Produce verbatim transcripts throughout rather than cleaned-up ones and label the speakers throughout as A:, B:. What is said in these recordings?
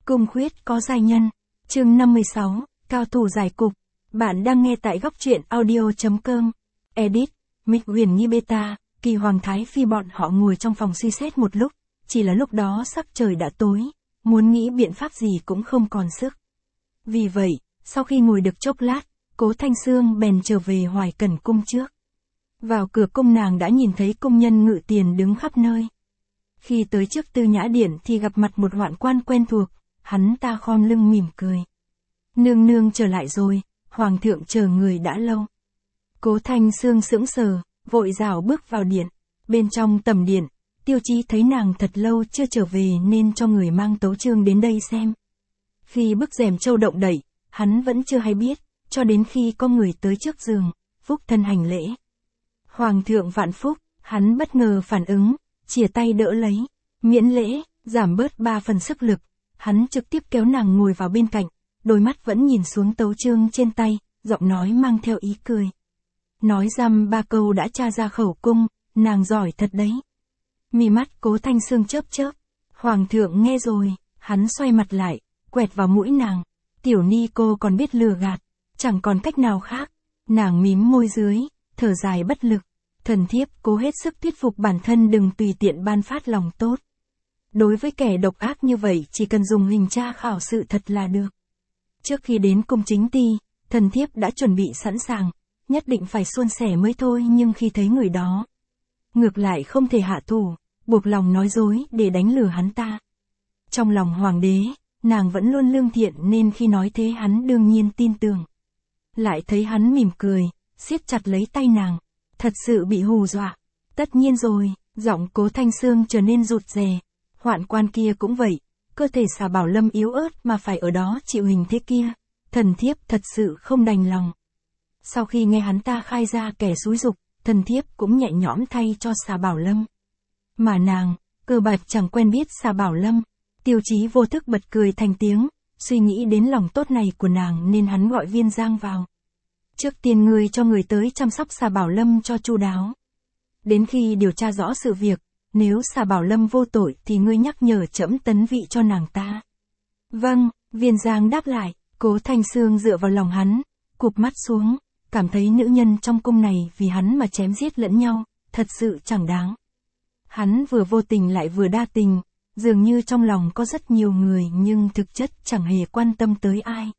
A: Cung khuyết có giai nhân. Chương năm mươi sáu, cao thủ giải cục. Bạn đang nghe tại góc truyện audio.com. Edit, Mịch Huyền Nhi Beta, Kỳ Hoàng Thái Phi bọn họ ngồi trong phòng suy xét một lúc, chỉ là lúc đó sắc trời đã tối, muốn nghĩ biện pháp gì cũng không còn sức. Vì vậy, sau khi ngồi được chốc lát, Cố Thanh Sương bèn trở về Hoài Cẩn cung trước. Vào cửa cung nàng đã nhìn thấy cung nhân ngự tiền đứng khắp nơi. Khi tới trước Tư Nhã Điện thì gặp mặt một hoạn quan quen thuộc, hắn ta khom lưng mỉm cười. Nương nương trở lại rồi, hoàng thượng chờ người đã lâu. Cố Thanh Sương sững sờ, vội rảo bước vào điện. Bên trong tầm điện, Tiêu Chí thấy nàng thật lâu chưa trở về nên cho người mang tấu chương đến đây xem. Khi bức rèm châu động đẩy, hắn vẫn chưa hay biết, cho đến khi có người tới trước giường, phúc thân hành lễ. Hoàng thượng vạn phúc, hắn bất ngờ phản ứng, chìa tay đỡ lấy, miễn lễ, giảm bớt ba phần sức lực, hắn trực tiếp kéo nàng ngồi vào bên cạnh, đôi mắt vẫn nhìn xuống tấu chương trên tay, giọng nói mang theo ý cười. Nói dăm ba câu đã tra ra khẩu cung, nàng giỏi thật đấy. Mí mắt Cố Thanh Sương chớp chớp, hoàng thượng nghe rồi, hắn xoay mặt lại, quẹt vào mũi nàng, tiểu ni cô còn biết lừa gạt, chẳng còn cách nào khác, nàng mím môi dưới, thở dài bất lực, thần thiếp cố hết sức thuyết phục bản thân đừng tùy tiện ban phát lòng tốt. Đối với kẻ độc ác như vậy chỉ cần dùng hình tra khảo sự thật là được. Trước khi đến cung chính ti, thần thiếp đã chuẩn bị sẵn sàng, nhất định phải suôn sẻ mới thôi nhưng khi thấy người đó, ngược lại không thể hạ thủ, buộc lòng nói dối để đánh lừa hắn ta. Trong lòng hoàng đế, nàng vẫn luôn lương thiện nên khi nói thế hắn đương nhiên tin tưởng. Lại thấy hắn mỉm cười, siết chặt lấy tay nàng, thật sự bị hù dọa. Tất nhiên rồi, giọng Cố Thanh Sương trở nên rụt rè. Hoạn quan kia cũng vậy, cơ thể Xà Bảo Lâm yếu ớt mà phải ở đó chịu hình thế kia, thần thiếp thật sự không đành lòng. Sau khi nghe hắn ta khai ra kẻ xúi giục, thần thiếp cũng nhẹ nhõm thay cho Xà Bảo Lâm. Mà nàng, cơ bạch chẳng quen biết Xà Bảo Lâm. Tiêu Chí vô thức bật cười thành tiếng, suy nghĩ đến lòng tốt này của nàng nên hắn gọi Viên Giang vào. Trước tiên ngươi cho người tới chăm sóc Xà Bảo Lâm cho chu đáo. Đến khi điều tra rõ sự việc, nếu Xà Bảo Lâm vô tội thì ngươi nhắc nhở trẫm tấn vị cho nàng ta. Vâng, Viên Giang đáp lại. Cố Thanh Sương dựa vào lòng hắn, cụp mắt xuống, cảm thấy nữ nhân trong cung này vì hắn mà chém giết lẫn nhau, thật sự chẳng đáng. Hắn vừa vô tình lại vừa đa tình, dường như trong lòng có rất nhiều người nhưng thực chất chẳng hề quan tâm tới ai.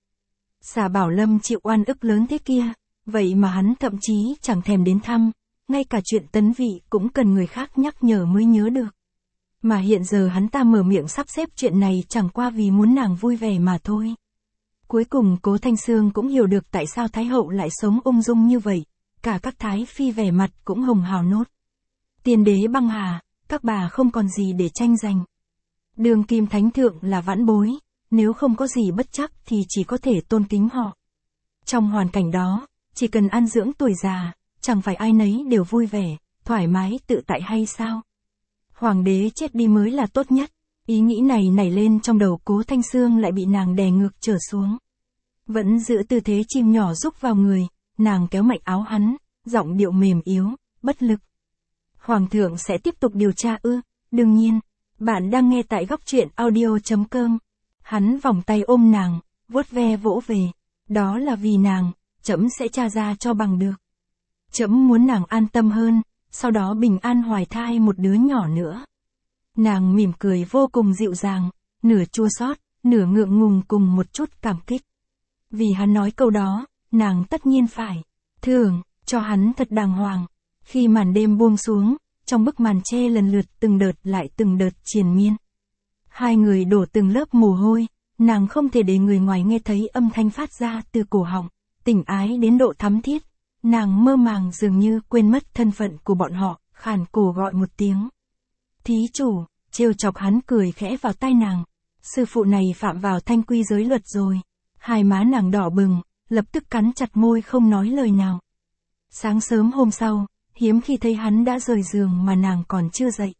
A: Xà Bảo Lâm chịu oan ức lớn thế kia, vậy mà hắn thậm chí chẳng thèm đến thăm, ngay cả chuyện tấn vị cũng cần người khác nhắc nhở mới nhớ được. Mà hiện giờ hắn ta mở miệng sắp xếp chuyện này chẳng qua vì muốn nàng vui vẻ mà thôi. Cuối cùng Cố Thanh Sương cũng hiểu được tại sao Thái Hậu lại sống ung dung như vậy, cả các Thái Phi vẻ mặt cũng hồng hào nốt. Tiên đế băng hà, các bà không còn gì để tranh giành. Đường kim thánh thượng là vãn bối, nếu không có gì bất chắc thì chỉ có thể tôn kính họ. Trong hoàn cảnh đó, chỉ cần ăn dưỡng tuổi già, chẳng phải ai nấy đều vui vẻ, thoải mái tự tại hay sao? Hoàng đế chết đi mới là tốt nhất. Ý nghĩ này nảy lên trong đầu Cố Thanh Sương lại bị nàng đè ngược trở xuống. Vẫn giữ tư thế chim nhỏ rúc vào người, nàng kéo mạnh áo hắn, giọng điệu mềm yếu, bất lực. Hoàng thượng sẽ tiếp tục điều tra ư? Đương nhiên, bạn đang nghe tại góc truyện audio.com. Hắn vòng tay ôm nàng, vuốt ve vỗ về. Đó là vì nàng, trẫm sẽ tra ra cho bằng được. Trẫm muốn nàng an tâm hơn, sau đó bình an hoài thai một đứa nhỏ nữa. Nàng mỉm cười vô cùng dịu dàng, nửa chua xót, nửa ngượng ngùng cùng một chút cảm kích. Vì hắn nói câu đó, nàng tất nhiên phải thưởng cho hắn thật đàng hoàng. Khi màn đêm buông xuống, trong bức màn che lần lượt từng đợt lại từng đợt triền miên. Hai người đổ từng lớp mồ hôi, nàng không thể để người ngoài nghe thấy âm thanh phát ra từ cổ họng, tình ái đến độ thắm thiết. Nàng mơ màng dường như quên mất thân phận của bọn họ, khàn cổ gọi một tiếng. Thí chủ, trêu chọc hắn cười khẽ vào tai nàng. Sư phụ này phạm vào thanh quy giới luật rồi. Hai má nàng đỏ bừng, lập tức cắn chặt môi không nói lời nào. Sáng sớm hôm sau, hiếm khi thấy hắn đã rời giường mà nàng còn chưa dậy.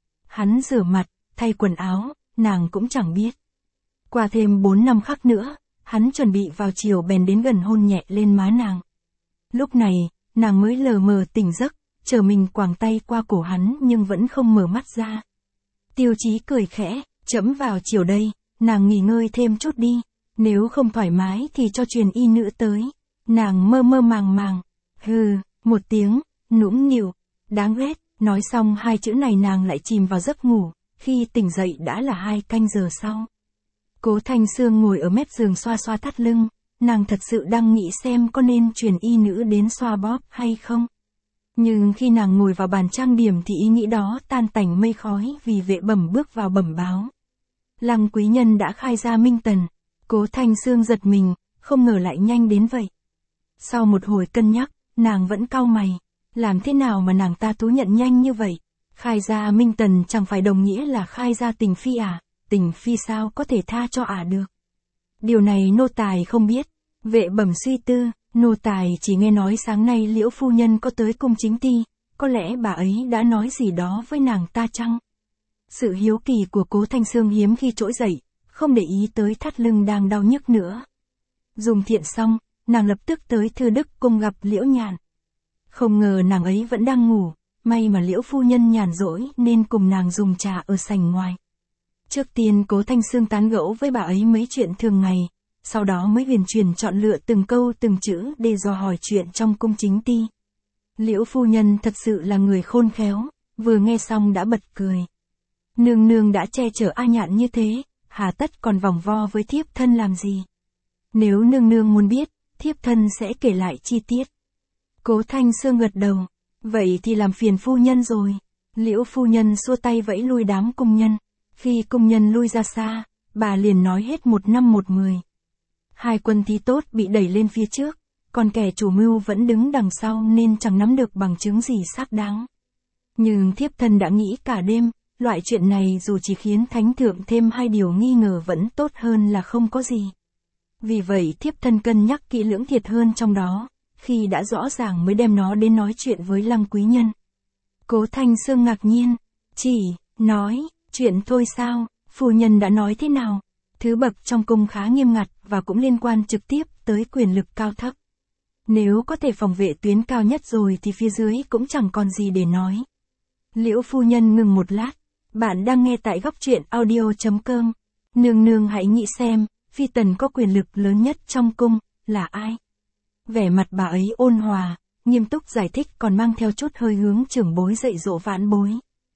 A: Hắn rửa mặt, thay quần áo, nàng cũng chẳng biết. Qua thêm bốn năm khắc nữa, hắn chuẩn bị vào chiều bèn đến gần hôn nhẹ lên má nàng. Lúc này, nàng mới lờ mờ tỉnh giấc, chờ mình quàng tay qua cổ hắn nhưng vẫn không mở mắt ra. Tiêu Chí cười khẽ, trẫm vào chiều đây, nàng nghỉ ngơi thêm chút đi, nếu không thoải mái thì cho truyền y nữ tới. Nàng mơ mơ màng màng, hừ, một tiếng, nũng nịu, đáng ghét, nói xong hai chữ này nàng lại chìm vào giấc ngủ, khi tỉnh dậy đã là hai canh giờ sau. Cố Thanh Sương ngồi ở mép giường xoa xoa thắt lưng, nàng thật sự đang nghĩ xem có nên truyền y nữ đến xoa bóp hay không. Nhưng khi nàng ngồi vào bàn trang điểm thì ý nghĩ đó tan tành mây khói vì vệ bẩm bước vào bẩm báo. Lăng quý nhân đã khai ra minh tần. Cố Thanh Sương giật mình, không ngờ lại nhanh đến vậy. Sau một hồi cân nhắc, nàng vẫn cau mày. Làm thế nào mà nàng ta thú nhận nhanh như vậy? Khai ra minh tần chẳng phải đồng nghĩa là khai ra tình phi à? Tình phi sao có thể tha cho ả à được? Điều này nô tài không biết. Vệ bẩm suy tư, nô tài chỉ nghe nói sáng nay Liễu phu nhân có tới cung chính ti, có lẽ bà ấy đã nói gì đó với nàng ta chăng? Sự hiếu kỳ của Cố Thanh Sương hiếm khi trỗi dậy, không để ý tới thắt lưng đang đau nhức nữa. Dùng thiện xong, nàng lập tức tới Thư Đức cung gặp Liễu Nhạn. Không ngờ nàng ấy vẫn đang ngủ, may mà Liễu phu nhân nhàn rỗi nên cùng nàng dùng trà ở sảnh ngoài. Trước tiên Cố Thanh Sương tán gẫu với bà ấy mấy chuyện thường ngày, sau đó mới huyền chuyển chọn lựa từng câu từng chữ để dò hỏi chuyện trong cung chính ti. Liễu phu nhân thật sự là người khôn khéo, vừa nghe xong đã bật cười. Nương nương đã che chở A Nhạn như thế, hà tất còn vòng vo với thiếp thân làm gì? Nếu nương nương muốn biết, thiếp thân sẽ kể lại chi tiết. Cố Thanh Sương gật đầu, vậy thì làm phiền phu nhân rồi. Liễu phu nhân xua tay vẫy lui đám cung nhân. Khi cung nhân lui ra xa, bà liền nói hết một năm một mười. Hai quân thí tốt bị đẩy lên phía trước, còn kẻ chủ mưu vẫn đứng đằng sau nên chẳng nắm được bằng chứng gì xác đáng. Nhưng thiếp thân đã nghĩ cả đêm, loại chuyện này dù chỉ khiến thánh thượng thêm hai điều nghi ngờ vẫn tốt hơn là không có gì. Vì vậy thiếp thân cân nhắc kỹ lưỡng thiệt hơn trong đó, khi đã rõ ràng mới đem nó đến nói chuyện với Lăng quý nhân. Cố Thanh Sương ngạc nhiên, chỉ, nói, chuyện thôi sao, phu nhân đã nói thế nào? Thứ bậc trong cung khá nghiêm ngặt và cũng liên quan trực tiếp tới quyền lực cao thấp. Nếu có thể phòng vệ tuyến cao nhất rồi thì phía dưới cũng chẳng còn gì để nói. Liễu phu nhân ngừng một lát, bạn đang nghe tại góc truyện audio chấm com. Nương nương hãy nghĩ xem, phi tần có quyền lực lớn nhất trong cung, là ai? Vẻ mặt bà ấy ôn hòa, nghiêm túc giải thích còn mang theo chút hơi hướng trưởng bối dạy dỗ vãn bối.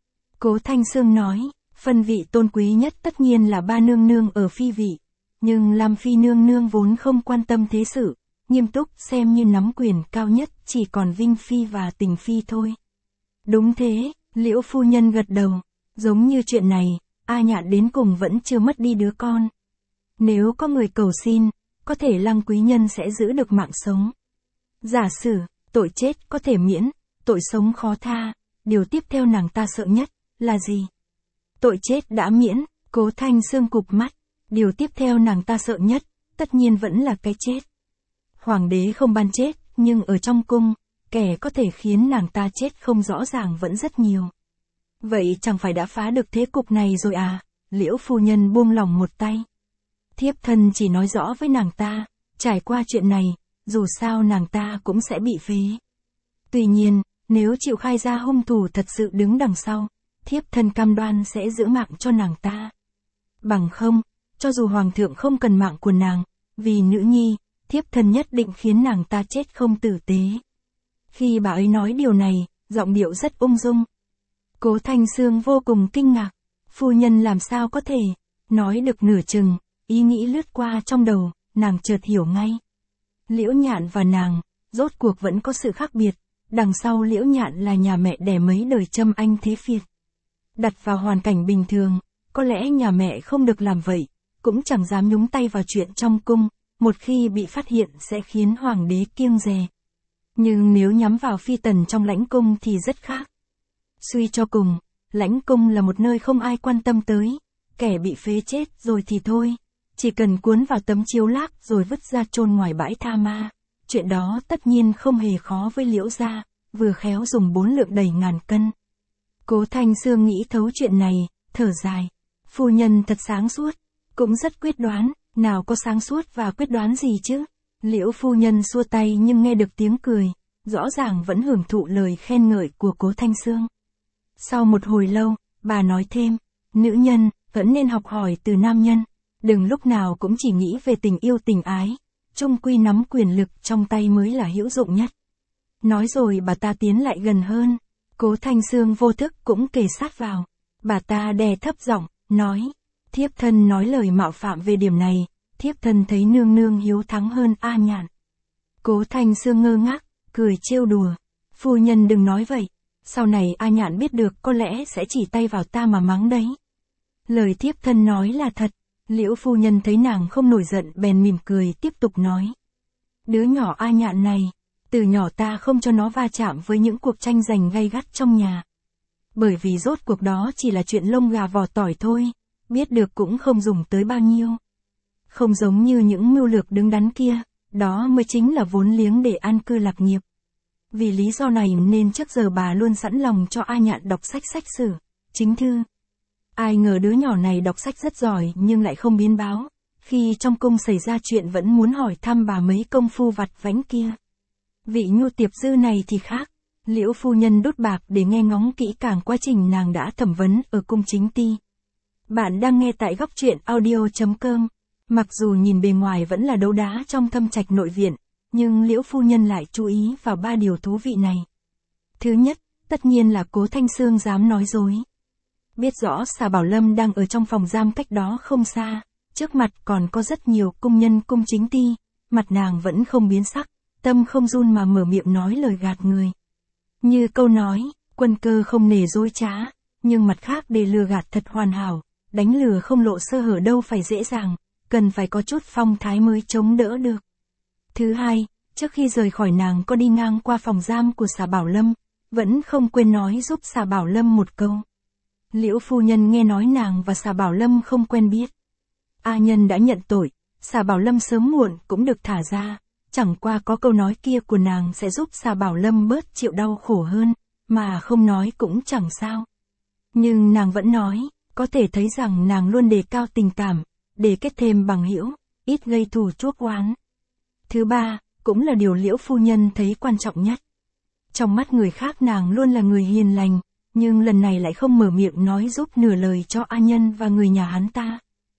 A: Cố Thanh Sương nói, phân vị tôn quý nhất tất nhiên là ba nương nương ở phi vị, nhưng Lam phi nương nương vốn không quan tâm thế sự, nghiêm túc xem như nắm quyền cao nhất chỉ còn Vinh phi và Tình phi thôi. Đúng thế, Liễu phu nhân gật đầu, giống như chuyện này, A Nhạn đến cùng vẫn chưa mất đi đứa con. Nếu có người cầu xin, có thể Lăng quý nhân sẽ giữ được mạng sống. Giả sử, tội chết có thể miễn, tội sống khó tha, điều tiếp theo nàng ta sợ nhất, là gì? Tội chết đã miễn, Cố Thanh Sương cụp mắt, điều tiếp theo nàng ta sợ nhất, tất nhiên vẫn là cái chết. Hoàng đế không ban chết, nhưng ở trong cung, kẻ có thể khiến nàng ta chết không rõ ràng vẫn rất nhiều. Vậy chẳng phải đã phá được thế cục này rồi à? Liễu phu nhân buông lỏng một tay. Thiếp thân chỉ nói rõ với nàng ta, trải qua chuyện này, dù sao nàng ta cũng sẽ bị phế. Tuy nhiên, nếu chịu khai ra hung thủ thật sự đứng đằng sau, thiếp thân cam đoan sẽ giữ mạng cho nàng ta. Bằng không, cho dù hoàng thượng không cần mạng của nàng, vì nữ nhi, thiếp thân nhất định khiến nàng ta chết không tử tế. Khi bà ấy nói điều này, giọng điệu rất ung dung. Cố Thanh Sương vô cùng kinh ngạc, phu nhân làm sao có thể, nói được nửa chừng, ý nghĩ lướt qua trong đầu, nàng chợt hiểu ngay. Liễu Nhạn và nàng, rốt cuộc vẫn có sự khác biệt, đằng sau Liễu Nhạn là nhà mẹ đẻ mấy đời Trâm Anh Thế Phiệt. Đặt vào hoàn cảnh bình thường, có lẽ nhà mẹ không được làm vậy, cũng chẳng dám nhúng tay vào chuyện trong cung, một khi bị phát hiện sẽ khiến hoàng đế kiêng dè. Nhưng nếu nhắm vào phi tần trong lãnh cung thì rất khác. Suy cho cùng, lãnh cung là một nơi không ai quan tâm tới, kẻ bị phế chết rồi thì thôi, chỉ cần cuốn vào tấm chiếu lác rồi vứt ra chôn ngoài bãi tha ma. Chuyện đó tất nhiên không hề khó với Liễu gia, vừa khéo dùng bốn lượng đầy ngàn cân. Cố Thanh Sương nghĩ thấu chuyện này, thở dài. Phu nhân thật sáng suốt, cũng rất quyết đoán, nào có sáng suốt và quyết đoán gì chứ? Liễu phu nhân xua tay nhưng nghe được tiếng cười, rõ ràng vẫn hưởng thụ lời khen ngợi của Cố Thanh Sương. Sau một hồi lâu, bà nói thêm, nữ nhân, vẫn nên học hỏi từ nam nhân. Đừng lúc nào cũng chỉ nghĩ về tình yêu tình ái, chung quy nắm quyền lực trong tay mới là hữu dụng nhất. Nói rồi bà ta tiến lại gần hơn, Cố Thanh Sương vô thức cũng kề sát vào. Bà ta đè thấp giọng, nói, thiếp thân nói lời mạo phạm về điểm này, thiếp thân thấy nương nương hiếu thắng hơn A Nhạn. Cố Thanh Sương ngơ ngác, cười trêu đùa, phu nhân đừng nói vậy, sau này A Nhạn biết được có lẽ sẽ chỉ tay vào ta mà mắng đấy. Lời thiếp thân nói là thật. Liễu phu nhân thấy nàng không nổi giận bèn mỉm cười tiếp tục nói. Đứa nhỏ A Nhạn này, từ nhỏ ta không cho nó va chạm với những cuộc tranh giành gay gắt trong nhà. Bởi vì rốt cuộc đó chỉ là chuyện lông gà vỏ tỏi thôi, biết được cũng không dùng tới bao nhiêu. Không giống như những mưu lược đứng đắn kia, đó mới chính là vốn liếng để an cư lạc nghiệp. Vì lý do này nên trước giờ bà luôn sẵn lòng cho A Nhạn đọc sách sách sử, chính thư. Ai ngờ đứa nhỏ này đọc sách rất giỏi nhưng lại không biến báo, khi trong cung xảy ra chuyện vẫn muốn hỏi thăm bà mấy công phu vặt vãnh kia. Vị Nhu Tiệp Dư này thì khác, Liễu phu nhân đút bạc để nghe ngóng kỹ càng quá trình nàng đã thẩm vấn ở cung chính ti. Bạn đang nghe tại góc truyện audio chấm com. Mặc dù nhìn bề ngoài vẫn là đấu đá trong thâm trạch nội viện, nhưng Liễu phu nhân lại chú ý vào ba điều thú vị này. Thứ nhất, tất nhiên là Cố Thanh Sương dám nói dối. Biết rõ Xà Bảo Lâm đang ở trong phòng giam cách đó không xa, trước mặt còn có rất nhiều cung nhân cung chính ti, mặt nàng vẫn không biến sắc, tâm không run mà mở miệng nói lời gạt người. Như câu nói, quân cơ không nể dối trá, nhưng mặt khác để lừa gạt thật hoàn hảo, đánh lừa không lộ sơ hở đâu phải dễ dàng, cần phải có chút phong thái mới chống đỡ được. Thứ hai, trước khi rời khỏi nàng có đi ngang qua phòng giam của Xà Bảo Lâm, vẫn không quên nói giúp Xà Bảo Lâm một câu. Liễu phu nhân nghe nói nàng và Xà Bảo Lâm không quen biết. A Nhân đã nhận tội, Xà Bảo Lâm sớm muộn cũng được thả ra, chẳng qua có câu nói kia của nàng sẽ giúp Xà Bảo Lâm bớt chịu đau khổ hơn, mà không nói cũng chẳng sao. Nhưng nàng vẫn nói, có thể thấy rằng nàng luôn đề cao tình cảm, để kết thêm bằng hữu, ít gây thù chuốc oán. Thứ ba, cũng là điều Liễu phu nhân thấy quan trọng nhất. Trong mắt người khác nàng luôn là người hiền lành, nhưng lần này lại không mở miệng nói giúp nửa lời cho A Nhân và người nhà hắn ta.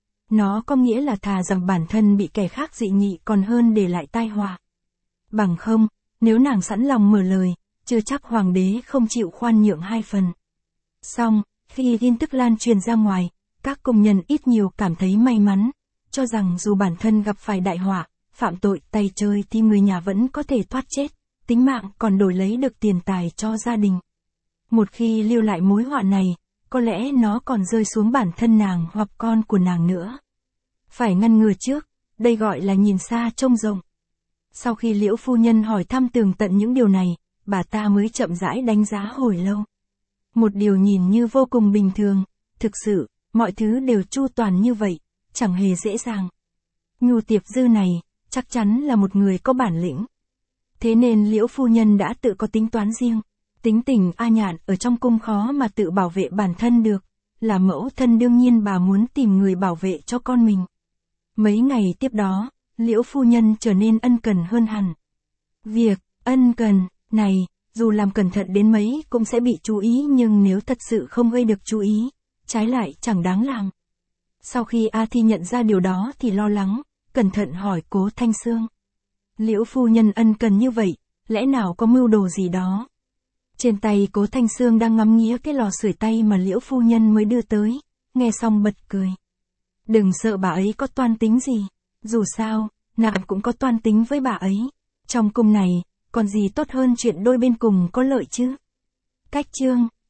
A: Nó có nghĩa là thà rằng bản thân bị kẻ khác dị nghị còn hơn để lại tai họa. Bằng không, nếu nàng sẵn lòng mở lời, chưa chắc hoàng đế không chịu khoan nhượng hai phần. Xong, khi tin tức lan truyền ra ngoài, các công nhân ít nhiều cảm thấy may mắn, cho rằng dù bản thân gặp phải đại họa, phạm tội tay chơi thì người nhà vẫn có thể thoát chết, tính mạng còn đổi lấy được tiền tài cho gia đình. Một khi lưu lại mối họa này, có lẽ nó còn rơi xuống bản thân nàng hoặc con của nàng nữa. Phải ngăn ngừa trước, đây gọi là nhìn xa trông rộng. Sau khi Liễu phu nhân hỏi thăm tường tận những điều này, bà ta mới chậm rãi đánh giá hồi lâu. Một điều nhìn như vô cùng bình thường, thực sự, mọi thứ đều chu toàn như vậy, chẳng hề dễ dàng. Nhu Tiệp Dư này, chắc chắn là một người có bản lĩnh. Thế nên Liễu phu nhân đã tự có tính toán riêng. Tính tình A Nhạn ở trong cung khó mà tự bảo vệ bản thân được, là mẫu thân đương nhiên bà muốn tìm người bảo vệ cho con mình. Mấy ngày tiếp đó, Liễu phu nhân trở nên ân cần hơn hẳn. Việc ân cần này, dù làm cẩn thận đến mấy cũng sẽ bị chú ý, nhưng nếu thật sự không gây được chú ý, trái lại chẳng đáng làm. Sau khi A Thi nhận ra điều đó thì lo lắng, cẩn thận hỏi Cố Thanh Sương. Liễu phu nhân ân cần như vậy, lẽ nào có mưu đồ gì đó? Trên tay Cố Thanh Sương đang ngắm nghía cái lò sưởi tay mà Liễu phu nhân mới đưa tới, nghe xong bật cười. Đừng sợ bà ấy có toan tính gì, dù sao, nàng cũng có toan tính với bà ấy. Trong cung này, còn gì tốt hơn chuyện đôi bên cùng có lợi chứ? Cách chương